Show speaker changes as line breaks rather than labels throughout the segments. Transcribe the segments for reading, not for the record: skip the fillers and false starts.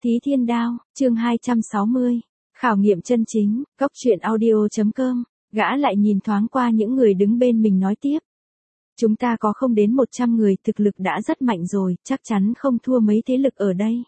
Thí Thiên Đao, chương 260. Khảo nghiệm chân chính, Cốc Truyện Audio.com. Gã lại nhìn thoáng qua những người đứng bên mình nói tiếp. Chúng ta có không đến 100 người, thực lực đã rất mạnh rồi, chắc chắn không thua mấy thế lực ở đây.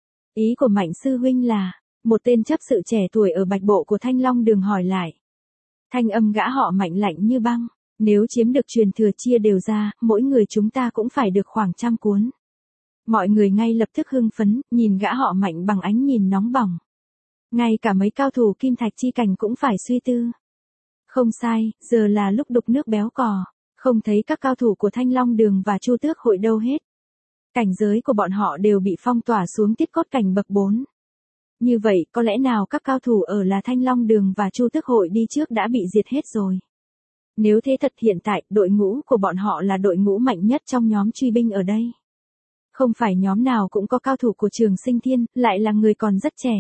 Ý của Mạnh sư huynh là, một tên chấp sự trẻ tuổi ở Bạch Bộ của Thanh Long Đường hỏi lại. Thanh âm gã họ Mạnh lạnh như băng, nếu chiếm được truyền thừa chia đều ra, mỗi người chúng ta cũng phải được khoảng 100 cuốn. Mọi người ngay lập tức hưng phấn, nhìn gã họ Mạnh bằng ánh nhìn nóng bỏng. Ngay cả mấy cao thủ kim thạch chi cảnh cũng phải suy tư. Không sai, giờ là lúc đục nước béo cò, không thấy các cao thủ của Thanh Long Đường và Chu Tước Hội đâu hết. Cảnh giới của bọn họ đều bị phong tỏa xuống tiết cốt cảnh bậc 4. Như vậy, có lẽ nào các cao thủ ở là Thanh Long Đường và Chu Tước Hội đi trước đã bị diệt hết rồi. Nếu thế thật hiện tại, đội ngũ của bọn họ là đội ngũ mạnh nhất trong nhóm truy binh ở đây. Không phải nhóm nào cũng có cao thủ của Trường Sinh Thiên, lại là người còn rất trẻ.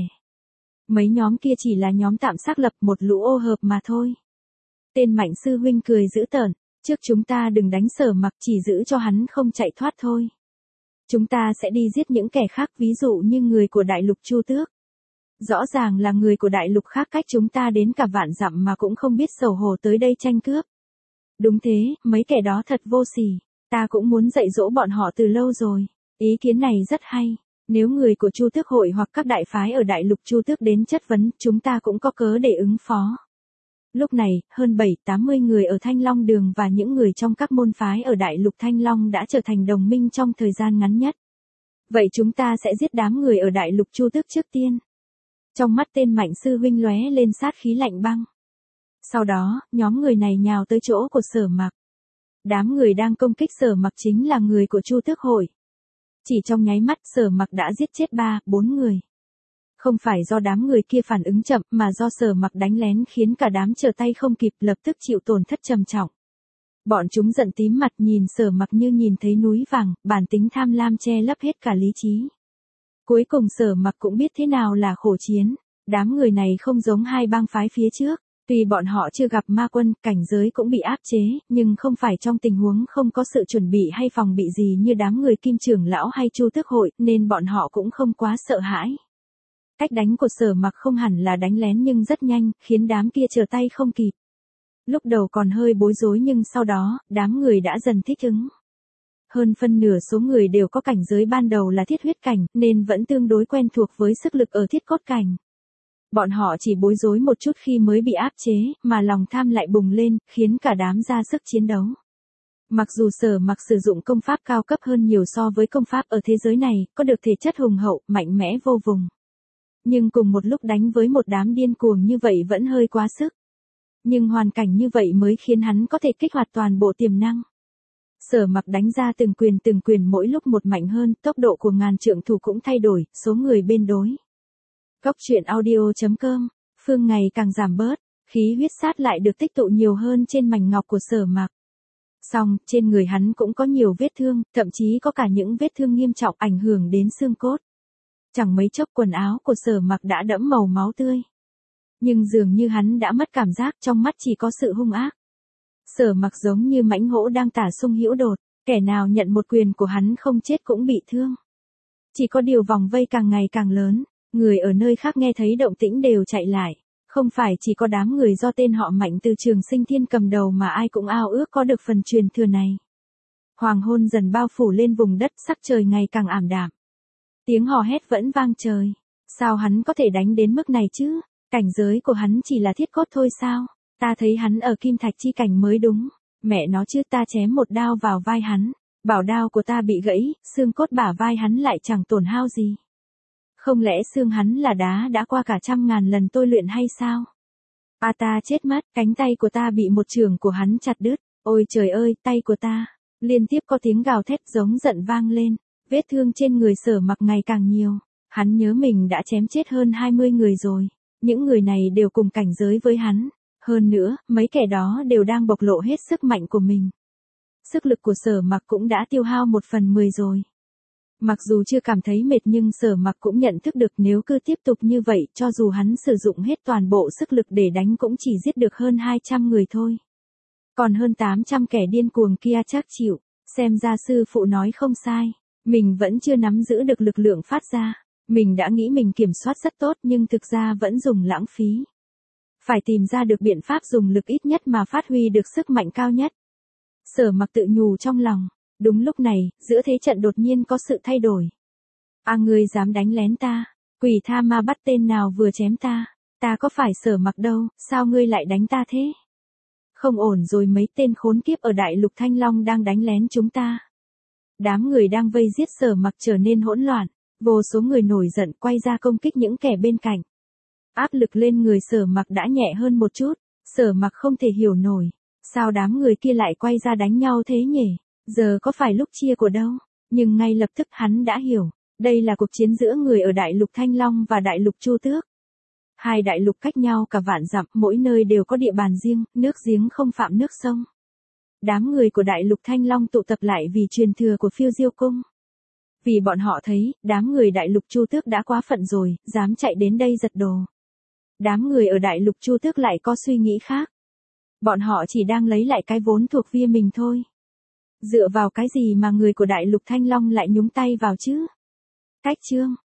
Mấy nhóm kia chỉ là nhóm tạm xác lập một lũ ô hợp mà thôi. Tên Mạnh sư huynh cười dữ tợn, trước chúng ta đừng đánh Sở Mặc, chỉ giữ cho hắn không chạy thoát thôi. Chúng ta sẽ đi giết những kẻ khác, ví dụ như người của đại lục Chu Tước. Rõ ràng là người của đại lục khác cách chúng ta đến cả vạn dặm mà cũng không biết xấu hổ tới đây tranh cướp. Đúng thế, mấy kẻ đó thật vô sỉ, ta cũng muốn dạy dỗ bọn họ từ lâu rồi. Ý kiến này rất hay, nếu người của Chu Tước Hội hoặc các đại phái ở đại lục Chu Tước đến chất vấn, chúng ta cũng có cớ để ứng phó. Lúc này, hơn 7-80 người ở Thanh Long Đường và những người trong các môn phái ở đại lục Thanh Long đã trở thành đồng minh trong thời gian ngắn nhất. Vậy chúng ta sẽ giết đám người ở đại lục Chu Tước trước tiên. Trong mắt tên Mạnh sư huynh lóe lên sát khí lạnh băng. Sau đó, nhóm người này nhào tới chỗ của Sở Mặc. Đám người đang công kích Sở Mặc chính là người của Chu Tước Hội. Chỉ trong nháy mắt Sở Mặc đã giết chết 3-4 người. Không phải do đám người kia phản ứng chậm mà do Sở Mặc đánh lén khiến cả đám trở tay không kịp, lập tức chịu tổn thất trầm trọng. Bọn chúng giận tím mặt nhìn Sở Mặc như nhìn thấy núi vàng, bản tính tham lam che lấp hết cả lý trí. Cuối cùng Sở Mặc cũng biết thế nào là khổ chiến. Đám người này không giống hai bang phái phía trước. Tuy bọn họ chưa gặp ma quân, cảnh giới cũng bị áp chế, nhưng không phải trong tình huống không có sự chuẩn bị hay phòng bị gì như đám người Kim Trưởng Lão hay Chu Tước Hội, nên bọn họ cũng không quá sợ hãi. Cách đánh của Sở Mặc không hẳn là đánh lén nhưng rất nhanh, khiến đám kia trở tay không kịp. Lúc đầu còn hơi bối rối nhưng sau đó, đám người đã dần thích ứng. Hơn phân nửa số người đều có cảnh giới ban đầu là thiết huyết cảnh, nên vẫn tương đối quen thuộc với sức lực ở thiết cốt cảnh. Bọn họ chỉ bối rối một chút khi mới bị áp chế, mà lòng tham lại bùng lên, khiến cả đám ra sức chiến đấu. Mặc dù Sở Mặc sử dụng công pháp cao cấp hơn nhiều so với công pháp ở thế giới này, có được thể chất hùng hậu, mạnh mẽ vô vùng. Nhưng cùng một lúc đánh với một đám điên cuồng như vậy vẫn hơi quá sức. Nhưng hoàn cảnh như vậy mới khiến hắn có thể kích hoạt toàn bộ tiềm năng. Sở Mặc đánh ra từng quyền mỗi lúc một mạnh hơn, tốc độ của ngàn trượng thủ cũng thay đổi, số người bên đối. Cốc Truyện Audio.com, phương ngày càng giảm bớt, khí huyết sát lại được tích tụ nhiều hơn trên mảnh ngọc của Sở Mặc. Song, trên người hắn cũng có nhiều vết thương, thậm chí có cả những vết thương nghiêm trọng ảnh hưởng đến xương cốt. Chẳng mấy chốc quần áo của Sở Mặc đã đẫm màu máu tươi. Nhưng dường như hắn đã mất cảm giác, trong mắt chỉ có sự hung ác. Sở Mặc giống như mãnh hổ đang tả sung hữu đột, kẻ nào nhận một quyền của hắn không chết cũng bị thương. Chỉ có điều vòng vây càng ngày càng lớn. Người ở nơi khác nghe thấy động tĩnh đều chạy lại, không phải chỉ có đám người do tên họ Mạnh từ Trường Sinh Thiên cầm đầu mà ai cũng ao ước có được phần truyền thừa này. Hoàng hôn dần bao phủ lên vùng đất, sắc trời ngày càng ảm đạm. Tiếng hò hét vẫn vang trời. Sao hắn có thể đánh đến mức này chứ? Cảnh giới của hắn chỉ là thiết cốt thôi sao? Ta thấy hắn ở kim thạch chi cảnh mới đúng. Mẹ nó chứ, ta chém một đao vào vai hắn. Bảo đao của ta bị gãy, xương cốt bả vai hắn lại chẳng tổn hao gì. Không lẽ xương hắn là đá đã qua cả 100.000 lần tôi luyện hay sao? Ta chết mất, cánh tay của ta bị một chưởng của hắn chặt đứt. Ôi trời ơi, tay của ta. Liên tiếp có tiếng gào thét giống giận vang lên. Vết thương trên người Sở Mặc ngày càng nhiều. Hắn nhớ mình đã chém chết hơn 20 người rồi. Những người này đều cùng cảnh giới với hắn. Hơn nữa, mấy kẻ đó đều đang bộc lộ hết sức mạnh của mình. Sức lực của Sở Mặc cũng đã tiêu hao 1/10 rồi. Mặc dù chưa cảm thấy mệt nhưng Sở Mặc cũng nhận thức được nếu cứ tiếp tục như vậy, cho dù hắn sử dụng hết toàn bộ sức lực để đánh cũng chỉ giết được hơn 200 người thôi. Còn hơn 800 kẻ điên cuồng kia chắc chịu, xem ra sư phụ nói không sai, mình vẫn chưa nắm giữ được lực lượng phát ra. Mình đã nghĩ mình kiểm soát rất tốt nhưng thực ra vẫn dùng lãng phí. Phải tìm ra được biện pháp dùng lực ít nhất mà phát huy được sức mạnh cao nhất. Sở Mặc tự nhủ trong lòng. Đúng lúc này, giữa thế trận đột nhiên có sự thay đổi. À, ngươi dám đánh lén ta? Quỷ tha ma bắt tên nào vừa chém ta? Ta có phải Sở Mặc đâu, sao ngươi lại đánh ta thế? Không ổn rồi, mấy tên khốn kiếp ở Đại Lục Thanh Long đang đánh lén chúng ta. Đám người đang vây giết Sở Mặc trở nên hỗn loạn, vô số người nổi giận quay ra công kích những kẻ bên cạnh. Áp lực lên người Sở Mặc đã nhẹ hơn một chút, Sở Mặc không thể hiểu nổi, sao đám người kia lại quay ra đánh nhau thế nhỉ? Giờ có phải lúc chia của đâu? Nhưng ngay lập tức hắn đã hiểu, đây là cuộc chiến giữa người ở Đại Lục Thanh Long và Đại Lục Chu Tước. Hai đại lục cách nhau cả vạn dặm, mỗi nơi đều có địa bàn riêng, nước giếng không phạm nước sông. Đám người của Đại Lục Thanh Long tụ tập lại vì truyền thừa của Phiêu Diêu Cung. Vì bọn họ thấy, đám người Đại Lục Chu Tước đã quá phận rồi, dám chạy đến đây giật đồ. Đám người ở Đại Lục Chu Tước lại có suy nghĩ khác. Bọn họ chỉ đang lấy lại cái vốn thuộc về mình thôi. Dựa vào cái gì mà người của Đại Lục Thanh Long lại nhúng tay vào chứ? Cách chương